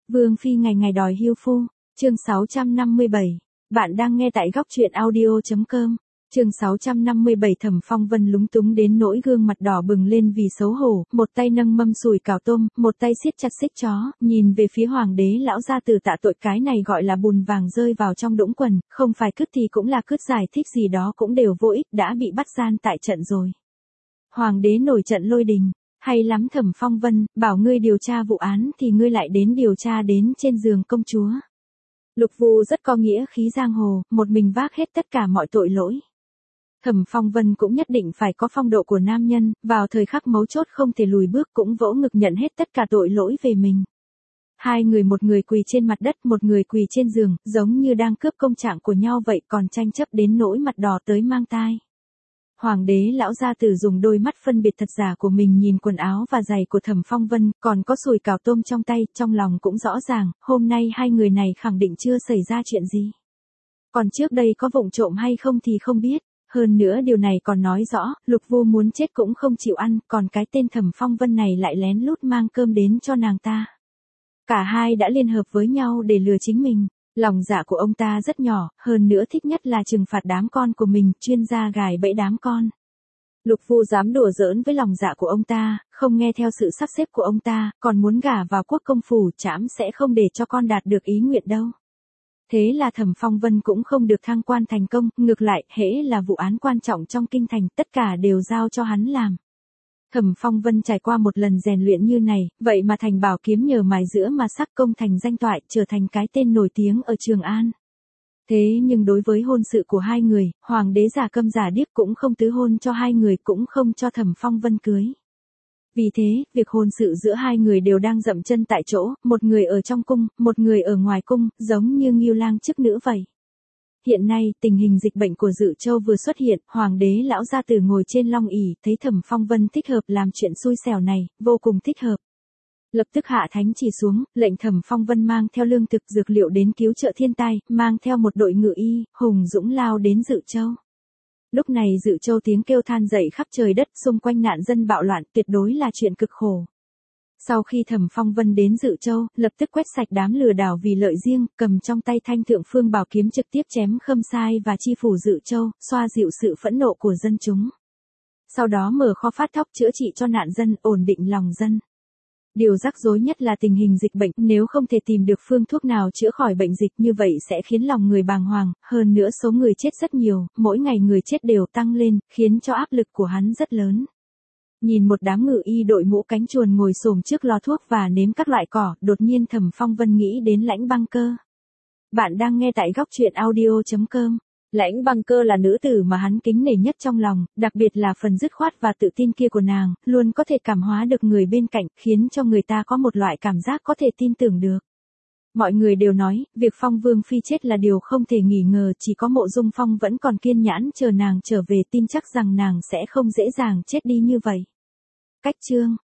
Vương phi ngày ngày đòi hưu phu, chương 657. Bạn đang nghe tại góc truyện audio.com. Chương 657 Thẩm Phong Vân lúng túng đến nỗi gương mặt đỏ bừng lên vì xấu hổ, một tay nâng mâm sủi cảo tôm, một tay siết chặt xích chó, nhìn về phía hoàng đế lão gia tử tạ tội, cái này gọi là bùn vàng rơi vào trong đũng quần, không phải cứt thì cũng là cứt, giải thích gì đó cũng đều vô ích, đã bị bắt gian tại trận rồi. Hoàng đế nổi trận lôi đình, hay lắm Thẩm Phong Vân, bảo ngươi điều tra vụ án thì ngươi lại đến điều tra đến trên giường công chúa. Lục Vu rất có nghĩa khí giang hồ, một mình vác hết tất cả mọi tội lỗi. Thẩm Phong Vân cũng nhất định phải có phong độ của nam nhân, vào thời khắc mấu chốt không thể lùi bước, cũng vỗ ngực nhận hết tất cả tội lỗi về mình. Hai người, một người quỳ trên mặt đất, một người quỳ trên giường, giống như đang cướp công trạng của nhau vậy, còn tranh chấp đến nỗi mặt đỏ tới mang tai. Hoàng đế lão gia tử dùng đôi mắt phân biệt thật giả của mình nhìn quần áo và giày của Thẩm Phong Vân, còn có sùi cảo tôm trong tay, trong lòng cũng rõ ràng, hôm nay hai người này khẳng định chưa xảy ra chuyện gì. Còn trước đây có vụng trộm hay không thì không biết. Hơn nữa điều này còn nói rõ, Lục Vu muốn chết cũng không chịu ăn, còn cái tên Thẩm Phong Vân này lại lén lút mang cơm đến cho nàng ta. Cả hai đã liên hợp với nhau để lừa chính mình. Lòng dạ của ông ta rất nhỏ, hơn nữa thích nhất là trừng phạt đám con của mình, chuyên gia gài bẫy đám con. Lục Vu dám đùa giỡn với lòng dạ của ông ta, không nghe theo sự sắp xếp của ông ta, còn muốn gả vào quốc công phủ, trẫm sẽ không để cho con đạt được ý nguyện đâu. Thế là Thẩm Phong Vân cũng không được thăng quan thành công, ngược lại, hễ là vụ án quan trọng trong kinh thành, tất cả đều giao cho hắn làm. Thẩm Phong Vân trải qua một lần rèn luyện như này, vậy mà thành bảo kiếm nhờ mài giữa mà sắc, công thành danh toại, trở thành cái tên nổi tiếng ở Trường An. Thế nhưng đối với hôn sự của hai người, hoàng đế giả câm giả điếc cũng không tứ hôn cho hai người, cũng không cho Thẩm Phong Vân cưới. Vì thế, việc hôn sự giữa hai người đều đang dậm chân tại chỗ, một người ở trong cung, một người ở ngoài cung, giống như Ngưu Lang chức nữ vậy. Hiện nay, tình hình dịch bệnh của Dự Châu vừa xuất hiện, hoàng đế lão gia tử ngồi trên long ỷ, thấy Thẩm Phong Vân thích hợp làm chuyện xui xẻo này, vô cùng thích hợp. Lập tức hạ thánh chỉ xuống, lệnh Thẩm Phong Vân mang theo lương thực dược liệu đến cứu trợ thiên tai, mang theo một đội ngự y, hùng dũng lao đến Dự Châu. Lúc này Dự Châu tiếng kêu than dậy khắp trời đất, xung quanh nạn dân bạo loạn, tuyệt đối là chuyện cực khổ. Sau khi Thẩm Phong Vân đến Dự Châu, lập tức quét sạch đám lừa đảo vì lợi riêng, cầm trong tay thanh thượng phương bảo kiếm trực tiếp chém Khâm Sai và chi phủ Dự Châu, xoa dịu sự phẫn nộ của dân chúng. Sau đó mở kho phát thóc chữa trị cho nạn dân, ổn định lòng dân. Điều rắc rối nhất là tình hình dịch bệnh, nếu không thể tìm được phương thuốc nào chữa khỏi bệnh dịch như vậy sẽ khiến lòng người bàng hoàng, hơn nữa số người chết rất nhiều, mỗi ngày người chết đều tăng lên, khiến cho áp lực của hắn rất lớn. Nhìn một đám ngự y đội mũ cánh chuồn ngồi xổm trước lò thuốc và nếm các loại cỏ, đột nhiên Thẩm Phong Vân nghĩ đến Lãnh Băng Cơ. Bạn đang nghe tại góc truyện audio.com. Lãnh Băng Cơ là nữ tử mà hắn kính nể nhất trong lòng, đặc biệt là phần dứt khoát và tự tin kia của nàng, luôn có thể cảm hóa được người bên cạnh, khiến cho người ta có một loại cảm giác có thể tin tưởng được. Mọi người đều nói, việc Phong Vương phi chết là điều không thể nghi ngờ, chỉ có Mộ Dung Phong vẫn còn kiên nhẫn chờ nàng trở về, tin chắc rằng nàng sẽ không dễ dàng chết đi như vậy. Cách chương